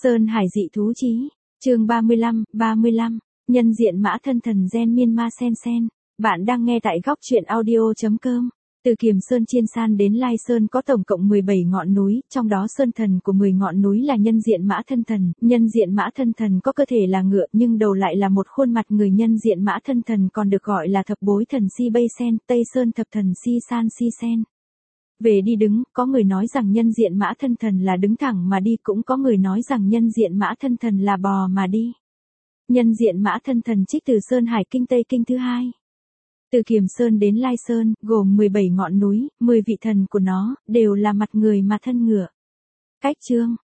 Sơn Hải dị thú chí, chương 35, nhân diện mã thân thần gen Myanmar Sen Sen. Bạn đang nghe tại góc truyện audio.com. Từ Kiềm Sơn Chiên San đến Lai Sơn có tổng cộng 17 ngọn núi, trong đó sơn thần của 10 ngọn núi là nhân diện mã thân thần. Nhân diện mã thân thần có cơ thể là ngựa nhưng đầu lại là một khuôn mặt người. Nhân diện mã thân thần còn được gọi là thập bối thần Si Bay Sen, Tây Sơn thập thần Si San Si Sen. Về đi đứng, có người nói rằng nhân diện mã thân thần là đứng thẳng mà đi, cũng có người nói rằng nhân diện mã thân thần là bò mà đi. Nhân diện mã thân thần trích từ Sơn Hải Kinh Tây Kinh thứ hai. Từ Kiềm Sơn đến Lai Sơn, gồm 17 ngọn núi, 10 vị thần của nó, đều là mặt người mà thân ngựa. Cách chương,